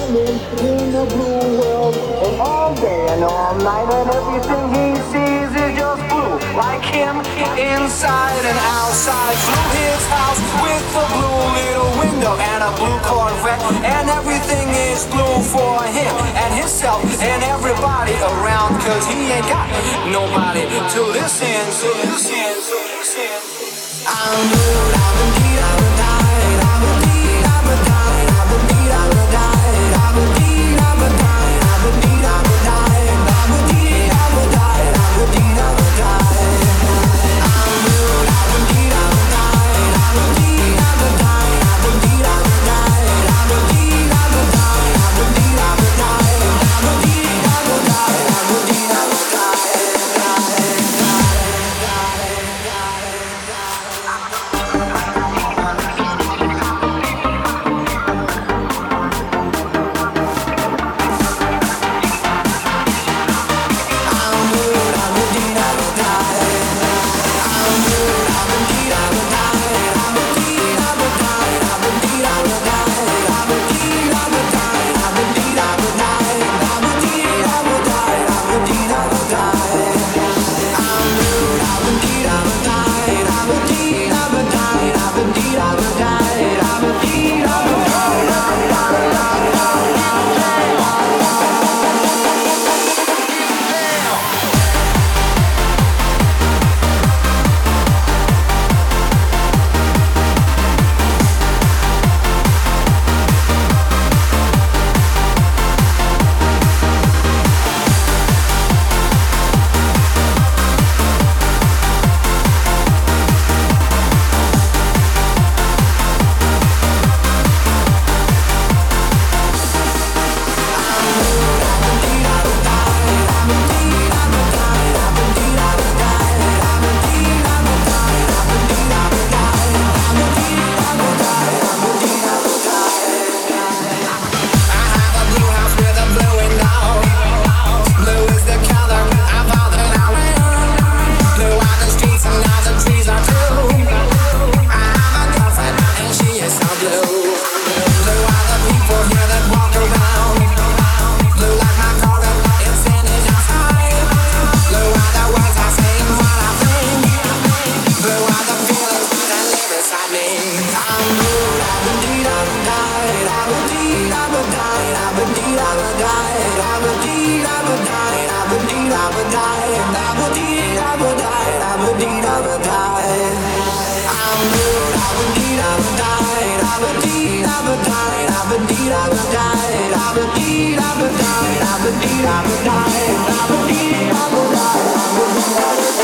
in a blue world, and all day and all night, and everything he sees is just blue. Like him, inside and outside. Blue his house with a blue little window and a blue Corvette, and everything is blue for him and himself and everybody around, 'cause he ain't got nobody to listen to. I'm blue, I'm indeed, I'm a died, I'm indeed, I'm a died, I'm indeed, I'm a died, I'm indeed, I'm a died, I'm indeed, I'm a died, I'm indeed, I'm a died, I'm indeed, I'm a died. I'm blue, I'm indeed, I'm a died, I'm indeed, I'm a died, I'm indeed, I'm a died, I'm indeed, I'm a died, I'm indeed, I'm a died, I'm indeed, I'm a died, I'm indeed, I'm a died. I'm